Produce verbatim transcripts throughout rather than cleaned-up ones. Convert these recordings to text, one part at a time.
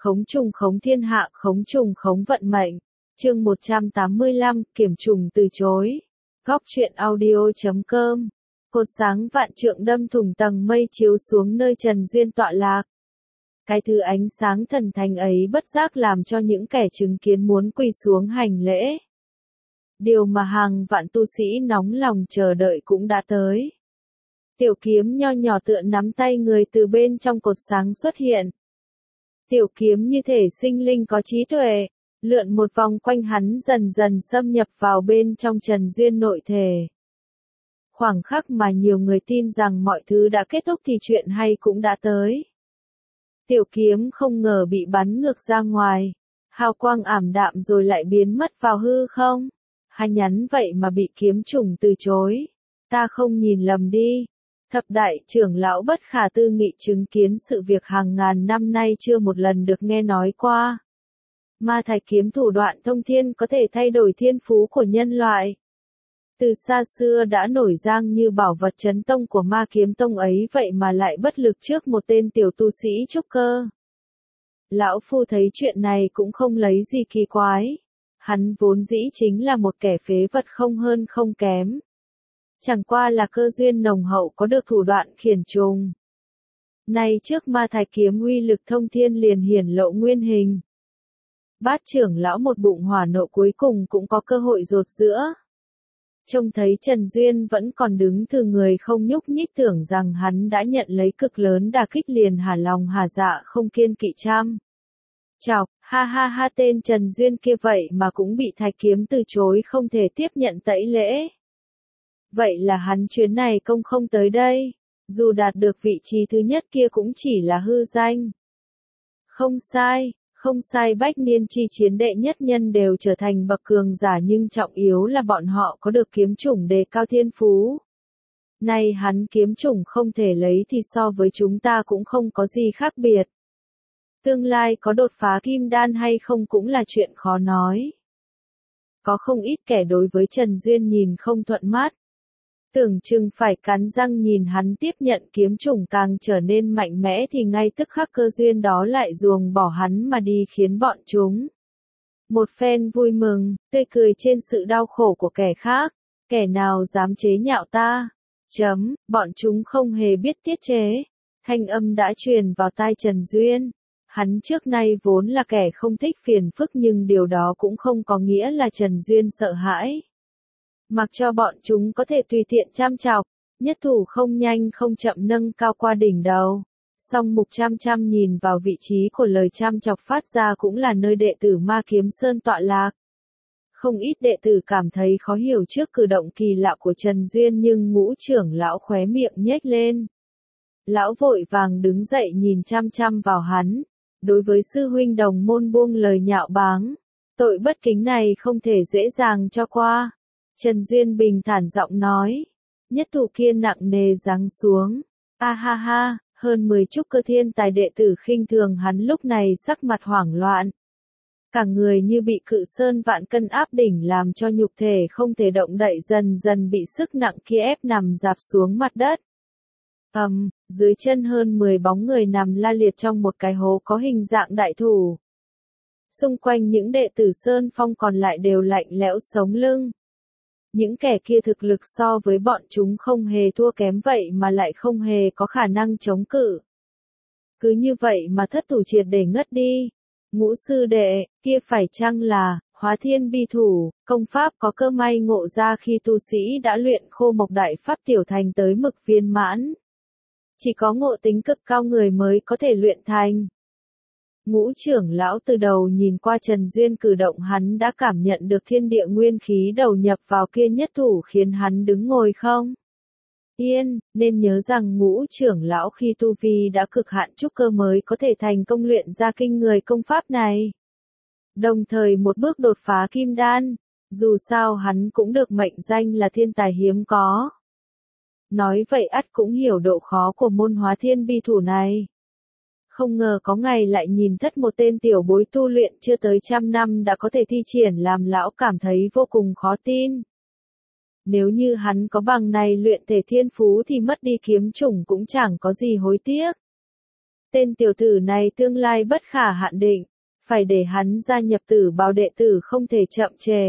Khống trùng khống thiên hạ, khống trùng khống vận mệnh. Chương một trăm tám mươi lăm, kiểm trùng từ chối. Góc truyện audio chấm com. Cột sáng vạn trượng đâm thủng tầng mây chiếu xuống nơi Trần Duyên tọa lạc. Cái thứ ánh sáng thần thánh ấy bất giác làm cho những kẻ chứng kiến muốn quỳ xuống hành lễ. Điều mà hàng vạn tu sĩ nóng lòng chờ đợi cũng đã tới. Tiểu kiếm nho nhỏ tựa nắm tay người từ bên trong cột sáng xuất hiện. Tiểu kiếm như thể sinh linh có trí tuệ, lượn một vòng quanh hắn dần dần xâm nhập vào bên trong Trần Duyên nội thể. Khoảng khắc mà nhiều người tin rằng mọi thứ đã kết thúc thì chuyện hay cũng đã tới. Tiểu kiếm không ngờ bị bắn ngược ra ngoài, hào quang ảm đạm rồi lại biến mất vào hư không. Hay nhắn vậy mà bị kiếm trùng từ chối. Ta không nhìn lầm đi. Thập đại trưởng lão bất khả tư nghị chứng kiến sự việc hàng ngàn năm nay chưa một lần được nghe nói qua. Ma thạch kiếm thủ đoạn thông thiên có thể thay đổi thiên phú của nhân loại. Từ xa xưa đã nổi danh như bảo vật chấn tông của ma kiếm tông ấy vậy mà lại bất lực trước một tên tiểu tu sĩ trúc cơ. Lão Phu thấy chuyện này cũng không lấy gì kỳ quái. Hắn vốn dĩ chính là một kẻ phế vật không hơn không kém. Chẳng qua là cơ duyên nồng hậu có được thủ đoạn khiển trùng. Nay trước ma thạch kiếm uy lực thông thiên liền hiển lộ nguyên hình. Bát trưởng lão một bụng hỏa nộ cuối cùng cũng có cơ hội rột giữa. Trông thấy Trần Duyên vẫn còn đứng thừ người không nhúc nhích tưởng rằng hắn đã nhận lấy cực lớn đả kích liền hả lòng hả dạ không kiên kỵ trăm. Chọc, ha ha ha tên Trần Duyên kia vậy mà cũng bị thạch kiếm từ chối không thể tiếp nhận tẩy lễ. Vậy là hắn chuyến này công không tới đây, dù đạt được vị trí thứ nhất kia cũng chỉ là hư danh. Không sai, không sai bách niên chi chiến đệ nhất nhân đều trở thành bậc cường giả nhưng trọng yếu là bọn họ có được kiếm chủng đề cao thiên phú. Nay hắn kiếm chủng không thể lấy thì so với chúng ta cũng không có gì khác biệt. Tương lai có đột phá kim đan hay không cũng là chuyện khó nói. Có không ít kẻ đối với Trần Duyên nhìn không thuận mắt. Tưởng chừng phải cắn răng nhìn hắn tiếp nhận kiếm chủng càng trở nên mạnh mẽ thì ngay tức khắc cơ duyên đó lại ruồng bỏ hắn mà đi khiến bọn chúng. Một phen vui mừng, tươi cười trên sự đau khổ của kẻ khác, kẻ nào dám chế nhạo ta. Chấm, bọn chúng không hề biết tiết chế. Thanh âm đã truyền vào tai Trần Duyên. Hắn trước nay vốn là kẻ không thích phiền phức nhưng điều đó cũng không có nghĩa là Trần Duyên sợ hãi. Mặc cho bọn chúng có thể tùy tiện chăm chọc, nhất thủ không nhanh không chậm nâng cao qua đỉnh đầu. Song mục chăm chăm nhìn vào vị trí của lời chăm chọc phát ra cũng là nơi đệ tử ma kiếm sơn tọa lạc. Không ít đệ tử cảm thấy khó hiểu trước cử động kỳ lạ của Trần Duyên nhưng ngũ trưởng lão khóe miệng nhếch lên. Lão vội vàng đứng dậy nhìn chăm chăm vào hắn. Đối với sư huynh đồng môn buông lời nhạo báng, tội bất kính này không thể dễ dàng cho qua. Trần Duyên bình thản giọng nói, nhất thủ kia nặng nề giáng xuống. A ha ha, hơn mười trúc cơ thiên tài đệ tử khinh thường hắn lúc này sắc mặt hoảng loạn. Cả người như bị cự sơn vạn cân áp đỉnh làm cho nhục thể không thể động đậy dần dần bị sức nặng kia ép nằm dạp xuống mặt đất. Ầm, um, dưới chân hơn mười bóng người nằm la liệt trong một cái hố có hình dạng đại thủ. Xung quanh những đệ tử Sơn Phong còn lại đều lạnh lẽo sống lưng. Những kẻ kia thực lực so với bọn chúng không hề thua kém vậy mà lại không hề có khả năng chống cự. Cứ như vậy mà thất thủ triệt để ngất đi. Ngũ sư đệ, kia phải chăng là Hóa Thiên Bi Thủ, công pháp có cơ may ngộ ra khi tu sĩ đã luyện khô mộc đại pháp tiểu thành tới mực viên mãn. Chỉ có ngộ tính cực cao người mới có thể luyện thành. Ngũ trưởng lão từ đầu nhìn qua Trần Duyên cử động hắn đã cảm nhận được thiên địa nguyên khí đầu nhập vào kia nhất thủ khiến hắn đứng ngồi không yên, nên nhớ rằng ngũ trưởng lão khi tu vi đã cực hạn trúc cơ mới có thể thành công luyện ra kinh người công pháp này. Đồng thời một bước đột phá kim đan, dù sao hắn cũng được mệnh danh là thiên tài hiếm có. Nói vậy ắt cũng hiểu độ khó của môn Hóa Thiên Bi Thủ này. Không ngờ có ngày lại nhìn thất một tên tiểu bối tu luyện chưa tới trăm năm đã có thể thi triển làm lão cảm thấy vô cùng khó tin. Nếu như hắn có bằng này luyện thể thiên phú thì mất đi kiếm chủng cũng chẳng có gì hối tiếc. Tên tiểu tử này tương lai bất khả hạn định, phải để hắn gia nhập Tử Bảo đệ tử không thể chậm trễ.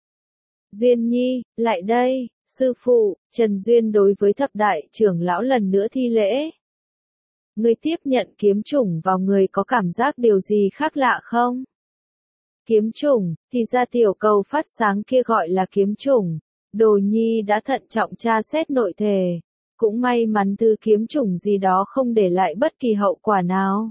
Duyên Nhi, lại đây, sư phụ. Trần Duyên đối với thập đại trưởng lão lần nữa thi lễ. Ngươi tiếp nhận kiếm chủng vào người có cảm giác điều gì khác lạ không? Kiếm chủng, thì ra tiểu cầu phát sáng kia gọi là kiếm chủng. Đồ Nhi đã thận trọng tra xét nội thể. Cũng may mắn thứ kiếm chủng gì đó không để lại bất kỳ hậu quả nào.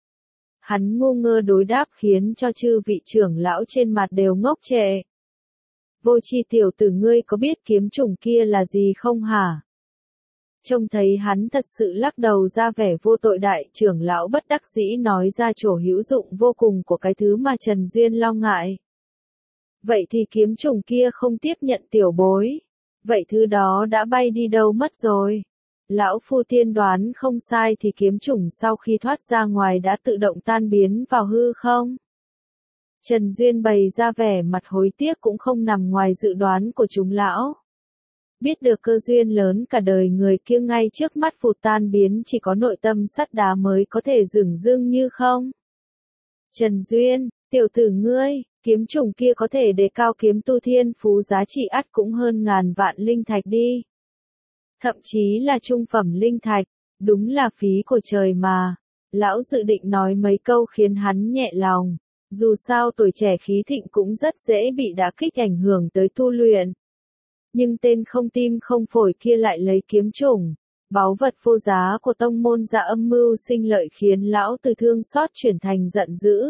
Hắn ngu ngơ đối đáp khiến cho chư vị trưởng lão trên mặt đều ngốc trệ. Vô tri tiểu tử ngươi có biết kiếm chủng kia là gì không hả? Trông thấy hắn thật sự lắc đầu ra vẻ vô tội, đại trưởng lão bất đắc dĩ nói ra chỗ hữu dụng vô cùng của cái thứ mà Trần Duyên lo ngại. Vậy thì kiếm chủng kia không tiếp nhận tiểu bối. Vậy thứ đó đã bay đi đâu mất rồi? Lão phu tiên đoán không sai thì kiếm chủng sau khi thoát ra ngoài đã tự động tan biến vào hư không? Trần Duyên bày ra vẻ mặt hối tiếc cũng không nằm ngoài dự đoán của chúng lão. Biết được cơ duyên lớn cả đời người kia ngay trước mắt vụt tan biến, chỉ có nội tâm sắt đá mới có thể dửng dưng như không. Trần Duyên, tiểu tử ngươi, kiếm chủng kia có thể đề cao kiếm tu thiên phú giá trị ắt cũng hơn ngàn vạn linh thạch đi. Thậm chí là trung phẩm linh thạch, đúng là phí của trời mà. Lão dự định nói mấy câu khiến hắn nhẹ lòng. Dù sao tuổi trẻ khí thịnh cũng rất dễ bị đả kích ảnh hưởng tới tu luyện. Nhưng tên không tim không phổi kia lại lấy kiếm chủng, báu vật vô giá của tông môn ra âm mưu sinh lợi, khiến lão từ thương xót chuyển thành giận dữ.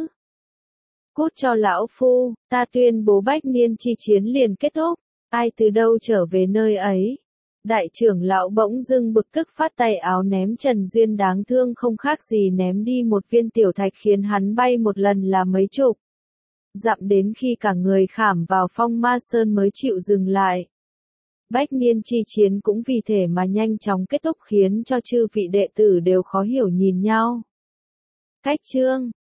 Cút cho lão phu, ta tuyên bố bách niên chi chiến liền kết thúc, ai từ đâu trở về nơi ấy. Đại trưởng lão bỗng dưng bực tức phát tay áo ném Trần Duyên đáng thương không khác gì ném đi một viên tiểu thạch khiến hắn bay một lần là mấy chục dặm, đến khi cả người khảm vào phong ma sơn mới chịu dừng lại. Bách niên chi chiến cũng vì thế mà nhanh chóng kết thúc khiến cho chư vị đệ tử đều khó hiểu nhìn nhau. Cách chương